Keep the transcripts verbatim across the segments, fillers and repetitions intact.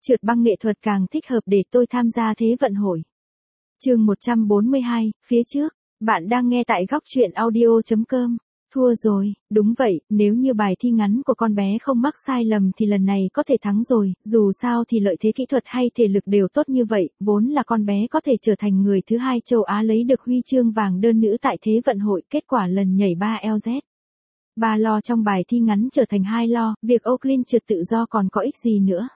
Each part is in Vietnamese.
Trượt băng nghệ thuật càng thích hợp để tôi tham gia Thế vận hội. Chương một trăm bốn mươi hai, phía trước, bạn đang nghe tại góc truyện audio chấm com. Thua rồi, đúng vậy, nếu như bài thi ngắn của con bé không mắc sai lầm thì lần này có thể thắng rồi, dù sao thì lợi thế kỹ thuật hay thể lực đều tốt như vậy, vốn là con bé có thể trở thành người thứ hai châu Á lấy được huy chương vàng đơn nữ tại Thế vận hội, kết quả lần nhảy ba L Z. Ba lo trong bài thi ngắn trở thành hai lo, việc Oakley trượt tự do còn có ích gì nữa.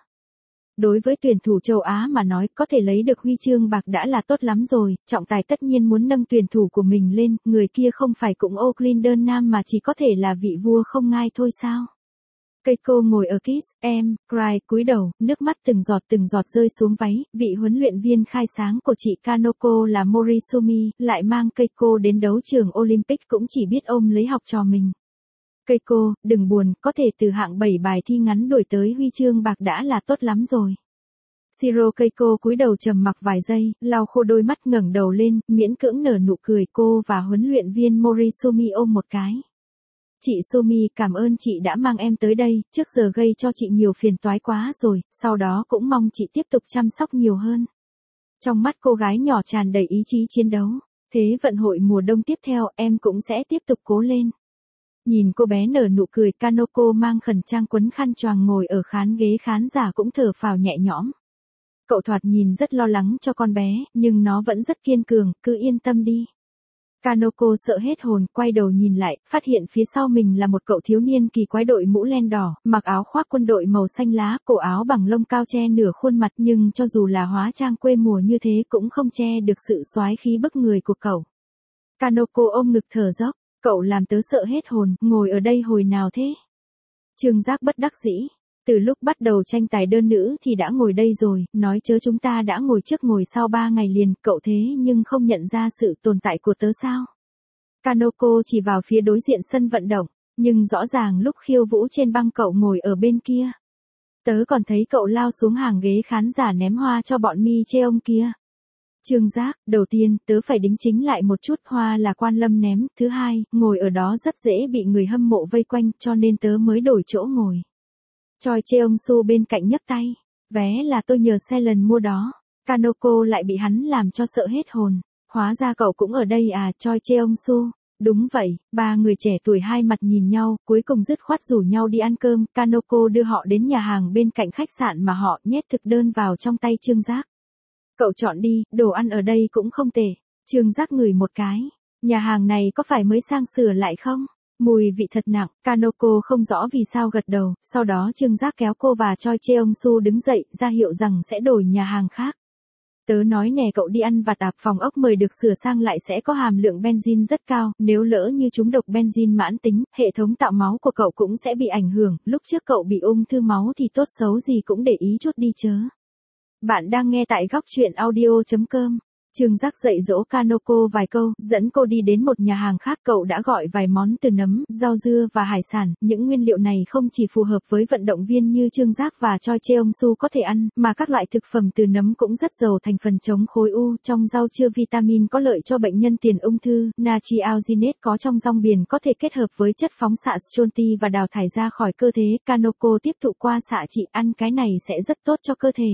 Đối với tuyển thủ châu Á mà nói, có thể lấy được huy chương bạc đã là tốt lắm rồi, trọng tài tất nhiên muốn nâng tuyển thủ của mình lên, người kia không phải cũng Oakley đơn nam mà chỉ có thể là vị vua không ngai thôi sao. Keiko ngồi ở kiss, em, cry, cúi đầu, nước mắt từng giọt từng giọt rơi xuống váy, vị huấn luyện viên khai sáng của chị Kanoko là Morisumi, lại mang Keiko đến đấu trường Olympic cũng chỉ biết ôm lấy học trò mình. Keiko, đừng buồn, có thể từ hạng bảy bài thi ngắn đổi tới huy chương bạc đã là tốt lắm rồi. Shiro Keiko cúi đầu trầm mặc vài giây, lau khô đôi mắt ngẩng đầu lên, miễn cưỡng nở nụ cười, cô và huấn luyện viên Morisumi ôm một cái. Chị Sumi, cảm ơn chị đã mang em tới đây, trước giờ gây cho chị nhiều phiền toái quá rồi, sau đó cũng mong chị tiếp tục chăm sóc nhiều hơn. Trong mắt cô gái nhỏ tràn đầy ý chí chiến đấu. Thế vận hội mùa đông tiếp theo, em cũng sẽ tiếp tục cố lên. Nhìn cô bé nở nụ cười, Kanoko mang khẩn trang quấn khăn choàng ngồi ở khán ghế khán giả cũng thở phào nhẹ nhõm. Cậu thoạt nhìn rất lo lắng cho con bé, nhưng nó vẫn rất kiên cường, cứ yên tâm đi. Kanoko sợ hết hồn, quay đầu nhìn lại, phát hiện phía sau mình là một cậu thiếu niên kỳ quái đội mũ len đỏ, mặc áo khoác quân đội màu xanh lá, cổ áo bằng lông cao che nửa khuôn mặt, nhưng cho dù là hóa trang quê mùa như thế cũng không che được sự soái khí bức người của cậu. Kanoko ôm ngực thở dốc. Cậu làm tớ sợ hết hồn, ngồi ở đây hồi nào thế? Trương Giác bất đắc dĩ. Từ lúc bắt đầu tranh tài đơn nữ thì đã ngồi đây rồi, nói chớ chúng ta đã ngồi trước ngồi sau ba ngày liền, cậu thế nhưng không nhận ra sự tồn tại của tớ sao? Kanoko chỉ vào phía đối diện sân vận động, nhưng rõ ràng lúc khiêu vũ trên băng cậu ngồi ở bên kia. Tớ còn thấy cậu lao xuống hàng ghế khán giả ném hoa cho bọn mi chê ông kia. Trương Giác, đầu tiên, tớ phải đính chính lại một chút, hoa là Quan Lâm ném, thứ hai, ngồi ở đó rất dễ bị người hâm mộ vây quanh, cho nên tớ mới đổi chỗ ngồi. Choi Cheong Su bên cạnh nhấc tay, vé là tôi nhờ xe lần mua đó. Kanoko lại bị hắn làm cho sợ hết hồn. Hóa ra cậu cũng ở đây à, Choi Cheong Su. Đúng vậy, ba người trẻ tuổi hai mặt nhìn nhau, cuối cùng dứt khoát rủ nhau đi ăn cơm. Kanoko đưa họ đến nhà hàng bên cạnh khách sạn mà họ nhét thực đơn vào trong tay Trương Giác. Cậu chọn đi, đồ ăn ở đây cũng không tệ. Trương Giác ngửi một cái. Nhà hàng này có phải mới sang sửa lại không? Mùi vị thật nặng. Kanoko không rõ vì sao gật đầu. Sau đó Trương Giác kéo cô và Choi Cheong Su đứng dậy, ra hiệu rằng sẽ đổi nhà hàng khác. Tớ nói nè, cậu đi ăn vặt à, phòng ốc mời được sửa sang lại sẽ có hàm lượng benzin rất cao. Nếu lỡ như trúng độc benzin mãn tính, hệ thống tạo máu của cậu cũng sẽ bị ảnh hưởng. Lúc trước cậu bị ung thư máu thì tốt xấu gì cũng để ý chút đi chớ. Bạn đang nghe tại góc truyện audio chấm com. Trương Giác dạy dỗ Kanoko vài câu, dẫn cô đi đến một nhà hàng khác, cậu đã gọi vài món từ nấm, rau dưa và hải sản. Những nguyên liệu này không chỉ phù hợp với vận động viên như Trương Giác và Choi Cheong Su có thể ăn, mà các loại thực phẩm từ nấm cũng rất giàu thành phần chống khối u. Trong rau chứa vitamin có lợi cho bệnh nhân tiền ung thư, natri alginate có trong rong biển có thể kết hợp với chất phóng xạ stronti và đào thải ra khỏi cơ thể. Kanoko tiếp thụ qua xạ trị, ăn cái này sẽ rất tốt cho cơ thể.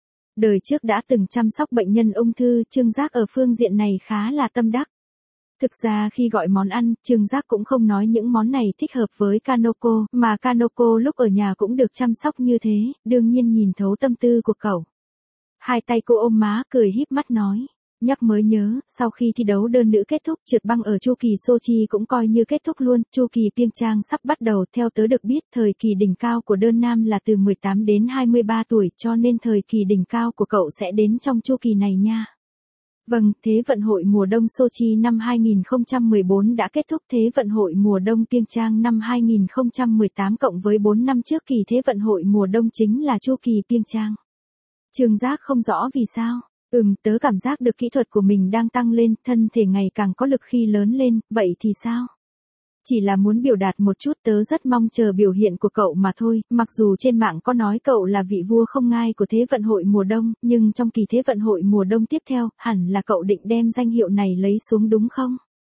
Đời trước đã từng chăm sóc bệnh nhân ung thư, Trương Giác ở phương diện này khá là tâm đắc. Thực ra khi gọi món ăn, Trương Giác cũng không nói những món này thích hợp với Kanoko, mà Kanoko lúc ở nhà cũng được chăm sóc như thế, đương nhiên nhìn thấu tâm tư của cậu. Hai tay cô ôm má, cười híp mắt nói. Nhắc mới nhớ, sau khi thi đấu đơn nữ kết thúc, trượt băng ở chu kỳ Sochi cũng coi như kết thúc luôn, chu kỳ Pyeongchang sắp bắt đầu, theo tớ được biết, thời kỳ đỉnh cao của đơn nam là từ mười tám đến hai mươi ba tuổi, cho nên thời kỳ đỉnh cao của cậu sẽ đến trong chu kỳ này nha. Vâng, Thế vận hội mùa đông Sochi năm hai không một bốn đã kết thúc. Thế vận hội mùa đông Pyeongchang năm hai không một tám cộng với bốn năm trước kỳ Thế vận hội mùa đông chính là chu kỳ Pyeongchang. Trương Giác không rõ vì sao. Ừm, tớ cảm giác được kỹ thuật của mình đang tăng lên, thân thể ngày càng có lực khi lớn lên, vậy thì sao? Chỉ là muốn biểu đạt một chút, tớ rất mong chờ biểu hiện của cậu mà thôi, mặc dù trên mạng có nói cậu là vị vua không ngai của Thế vận hội mùa đông, nhưng trong kỳ Thế vận hội mùa đông tiếp theo, hẳn là cậu định đem danh hiệu này lấy xuống đúng không?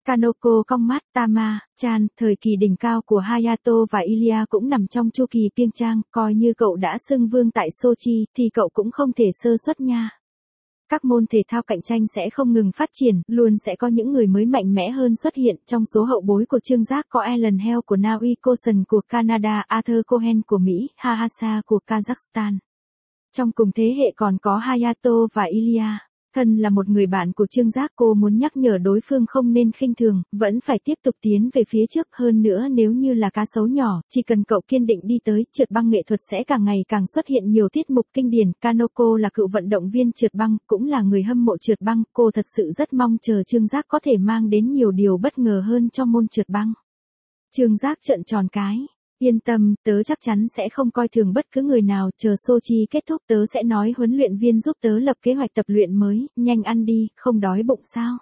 Kanoko cong mắt, Tama, Chan, thời kỳ đỉnh cao của Hayato và Ilya cũng nằm trong chu kỳ Pyeongchang, coi như cậu đã xưng vương tại Sochi, thì cậu cũng không thể sơ suất nha. Các môn thể thao cạnh tranh sẽ không ngừng phát triển, luôn sẽ có những người mới mạnh mẽ hơn xuất hiện. Trong số hậu bối của Trương Giác có Alan Hale của Na Uy, Coulson của Canada, Arthur Cohen của Mỹ, Hahasa của Kazakhstan. Trong cùng thế hệ còn có Hayato và Ilya. Thân là một người bạn của Trương Giác, cô muốn nhắc nhở đối phương không nên khinh thường, vẫn phải tiếp tục tiến về phía trước. Hơn nữa, nếu như là cá sấu nhỏ, chỉ cần cậu kiên định đi tới, trượt băng nghệ thuật sẽ càng ngày càng xuất hiện nhiều tiết mục kinh điển. Kanoko là cựu vận động viên trượt băng, cũng là người hâm mộ trượt băng. Cô thật sự rất mong chờ Trương Giác có thể mang đến nhiều điều bất ngờ hơn cho môn trượt băng. Trương Giác trợn tròn cái. Yên tâm, tớ chắc chắn sẽ không coi thường bất cứ người nào, chờ Sochi kết thúc tớ sẽ nói huấn luyện viên giúp tớ lập kế hoạch tập luyện mới, nhanh ăn đi, không đói bụng sao.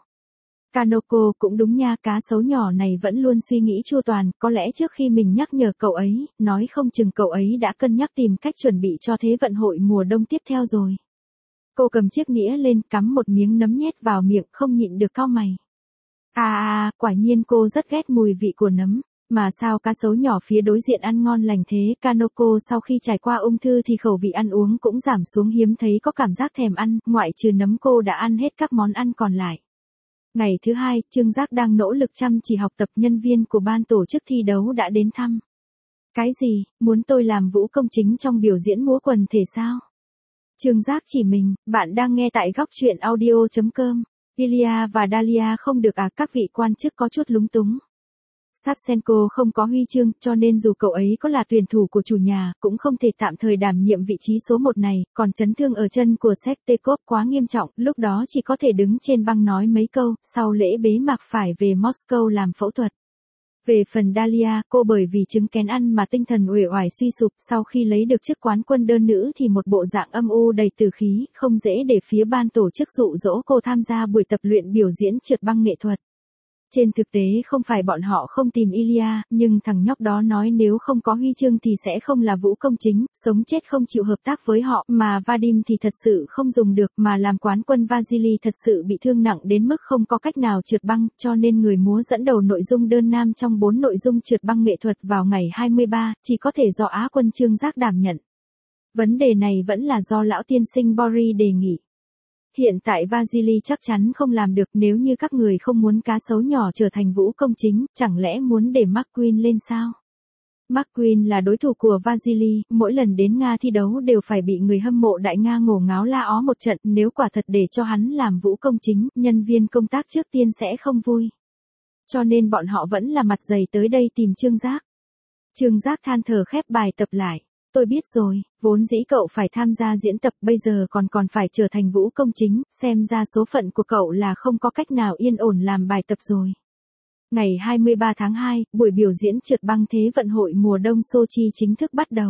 Kanoko cũng đúng nha, cá sấu nhỏ này vẫn luôn suy nghĩ chu toàn, có lẽ trước khi mình nhắc nhở cậu ấy, nói không chừng cậu ấy đã cân nhắc tìm cách chuẩn bị cho Thế vận hội mùa đông tiếp theo rồi. Cô cầm chiếc nĩa lên, cắm một miếng nấm nhét vào miệng, không nhịn được cau mày. À à, quả nhiên cô rất ghét mùi vị của nấm. Mà sao cá sấu nhỏ phía đối diện ăn ngon lành thế? Kanoko sau khi trải qua ung thư thì khẩu vị ăn uống cũng giảm xuống, hiếm thấy có cảm giác thèm ăn, ngoại trừ nấm cô đã ăn hết các món ăn còn lại. Ngày thứ hai, Trương Giác đang nỗ lực chăm chỉ học tập, nhân viên của ban tổ chức thi đấu đã đến thăm. Cái gì, muốn tôi làm vũ công chính trong biểu diễn múa quần thể sao? Trương Giác chỉ mình, bạn đang nghe tại góc truyện audio chấm com. Ilya và Dalia không được à? Các vị quan chức có chút lúng túng. Savchenko không có huy chương, cho nên dù cậu ấy có là tuyển thủ của chủ nhà, cũng không thể tạm thời đảm nhiệm vị trí số một này, còn chấn thương ở chân của Sektekov quá nghiêm trọng, lúc đó chỉ có thể đứng trên băng nói mấy câu, sau lễ bế mạc phải về Moscow làm phẫu thuật. Về phần Dalia, cô bởi vì chứng kén ăn mà tinh thần uể oải suy sụp, sau khi lấy được chức quán quân đơn nữ thì một bộ dạng âm u đầy tử khí, không dễ để phía ban tổ chức dụ dỗ cô tham gia buổi tập luyện biểu diễn trượt băng nghệ thuật. Trên thực tế không phải bọn họ không tìm Ilya, nhưng thằng nhóc đó nói nếu không có huy chương thì sẽ không là vũ công chính, sống chết không chịu hợp tác với họ, mà Vadim thì thật sự không dùng được, mà làm quán quân Vasily thật sự bị thương nặng đến mức không có cách nào trượt băng, cho nên người múa dẫn đầu nội dung đơn nam trong bốn nội dung trượt băng nghệ thuật vào ngày hai mươi ba, chỉ có thể do Á quân Trương Giác đảm nhận. Vấn đề này vẫn là do lão tiên sinh Boris đề nghị. Hiện tại Vasily chắc chắn không làm được, nếu như các người không muốn cá sấu nhỏ trở thành vũ công chính, chẳng lẽ muốn để McQueen lên sao? McQueen là đối thủ của Vasily, mỗi lần đến Nga thi đấu đều phải bị người hâm mộ Đại Nga ngổ ngáo la ó một trận, nếu quả thật để cho hắn làm vũ công chính, nhân viên công tác trước tiên sẽ không vui. Cho nên bọn họ vẫn là mặt dày tới đây tìm Trương Giác. Trương Giác than thở khép bài tập lại. Tôi biết rồi, vốn dĩ cậu phải tham gia diễn tập, bây giờ còn còn phải trở thành vũ công chính, xem ra số phận của cậu là không có cách nào yên ổn làm bài tập rồi. Ngày hai mươi ba tháng hai, buổi biểu diễn trượt băng Thế vận hội mùa đông Sochi chính thức bắt đầu.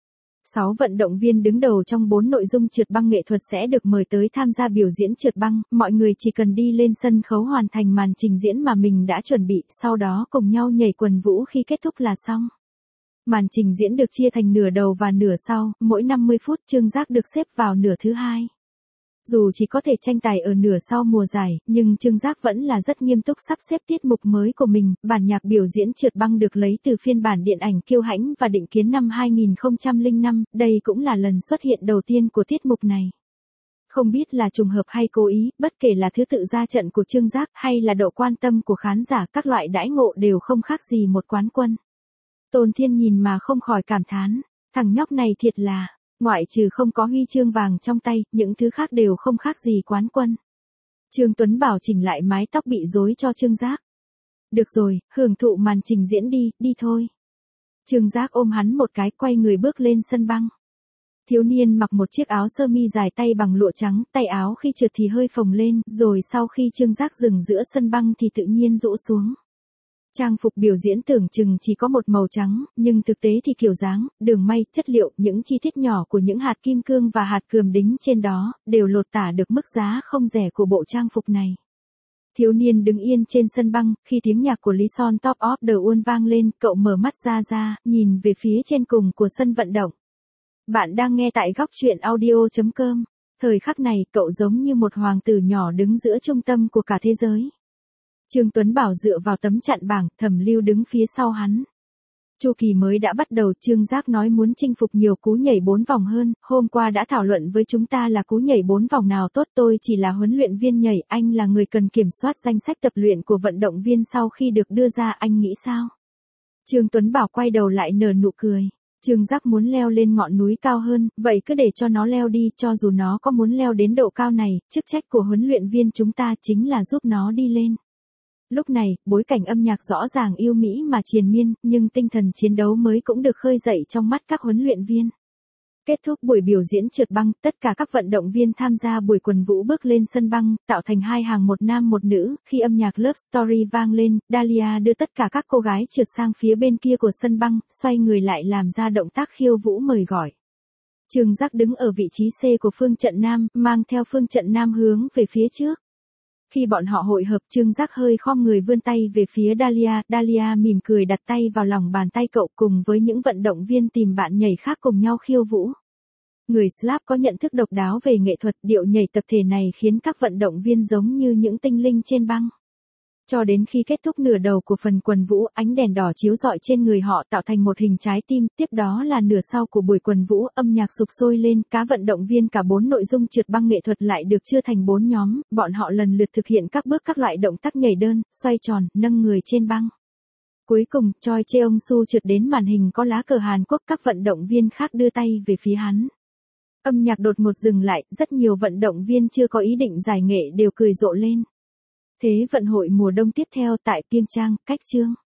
sáu vận động viên đứng đầu trong bốn nội dung trượt băng nghệ thuật sẽ được mời tới tham gia biểu diễn trượt băng, mọi người chỉ cần đi lên sân khấu hoàn thành màn trình diễn mà mình đã chuẩn bị, sau đó cùng nhau nhảy quần vũ khi kết thúc là xong. Màn trình diễn được chia thành nửa đầu và nửa sau, mỗi năm mươi phút. Trương Giác được xếp vào nửa thứ hai. Dù chỉ có thể tranh tài ở nửa sau mùa giải, nhưng Trương Giác vẫn là rất nghiêm túc sắp xếp tiết mục mới của mình. Bản nhạc biểu diễn trượt băng được lấy từ phiên bản điện ảnh Kiêu Hãnh và Định Kiến năm hai nghìn không trăm lẻ năm, đây cũng là lần xuất hiện đầu tiên của tiết mục này. Không biết là trùng hợp hay cố ý, bất kể là thứ tự ra trận của Trương Giác hay là độ quan tâm của khán giả, các loại đãi ngộ đều không khác gì một quán quân. Tôn Thiên nhìn mà không khỏi cảm thán, thằng nhóc này thiệt là, ngoại trừ không có huy chương vàng trong tay, những thứ khác đều không khác gì quán quân. Trương Tuấn Bảo chỉnh lại mái tóc bị rối cho Trương Giác. Được rồi, hưởng thụ màn trình diễn đi, đi thôi. Trương Giác ôm hắn một cái, quay người bước lên sân băng. Thiếu niên mặc một chiếc áo sơ mi dài tay bằng lụa trắng, tay áo khi trượt thì hơi phồng lên, rồi sau khi Trương Giác dừng giữa sân băng thì tự nhiên rũ xuống. Trang phục biểu diễn tưởng chừng chỉ có một màu trắng, nhưng thực tế thì kiểu dáng, đường may, chất liệu, những chi tiết nhỏ của những hạt kim cương và hạt cườm đính trên đó, đều lột tả được mức giá không rẻ của bộ trang phục này. Thiếu niên đứng yên trên sân băng, khi tiếng nhạc của Lee Son Top of the World vang lên, cậu mở mắt ra ra, nhìn về phía trên cùng của sân vận động. Bạn đang nghe tại góc truyện audio chấm com. Thời khắc này, cậu giống như một hoàng tử nhỏ đứng giữa trung tâm của cả thế giới. Trương Tuấn Bảo dựa vào tấm chặn bảng, Thẩm Lưu đứng phía sau hắn. Chu kỳ mới đã bắt đầu, Trương Giác nói muốn chinh phục nhiều cú nhảy bốn vòng hơn, hôm qua đã thảo luận với chúng ta là cú nhảy bốn vòng nào tốt, tôi chỉ là huấn luyện viên nhảy, anh là người cần kiểm soát danh sách tập luyện của vận động viên sau khi được đưa ra, anh nghĩ sao? Trương Tuấn Bảo quay đầu lại nở nụ cười. Trương Giác muốn leo lên ngọn núi cao hơn, vậy cứ để cho nó leo đi, cho dù nó có muốn leo đến độ cao này, chức trách của huấn luyện viên chúng ta chính là giúp nó đi lên. Lúc này, bối cảnh âm nhạc rõ ràng yêu mỹ mà triền miên, nhưng tinh thần chiến đấu mới cũng được khơi dậy trong mắt các huấn luyện viên. Kết thúc buổi biểu diễn trượt băng, tất cả các vận động viên tham gia buổi quần vũ bước lên sân băng, tạo thành hai hàng một nam một nữ, khi âm nhạc Love Story vang lên, Dahlia đưa tất cả các cô gái trượt sang phía bên kia của sân băng, xoay người lại làm ra động tác khiêu vũ mời gọi. Trương Giác đứng ở vị trí C của phương trận nam, mang theo phương trận nam hướng về phía trước. Khi bọn họ hội hợp, Trương Giác hơi khom người vươn tay về phía Dahlia, Dahlia mỉm cười đặt tay vào lòng bàn tay cậu cùng với những vận động viên tìm bạn nhảy khác cùng nhau khiêu vũ. Người Slav có nhận thức độc đáo về nghệ thuật, điệu nhảy tập thể này khiến các vận động viên giống như những tinh linh trên băng. Cho đến khi kết thúc nửa đầu của phần quần vũ, ánh đèn đỏ chiếu rọi trên người họ tạo thành một hình trái tim, tiếp đó là nửa sau của buổi quần vũ, âm nhạc sục sôi lên, các vận động viên cả bốn nội dung trượt băng nghệ thuật lại được chia thành bốn nhóm, bọn họ lần lượt thực hiện các bước các loại động tác nhảy đơn, xoay tròn, nâng người trên băng. Cuối cùng, Choi Cheong-su trượt đến màn hình có lá cờ Hàn Quốc, các vận động viên khác đưa tay về phía hắn. Âm nhạc đột ngột dừng lại, rất nhiều vận động viên chưa có ý định giải nghệ đều cười rộ lên. Thế vận hội mùa đông tiếp theo tại Pyeongchang, cách chương.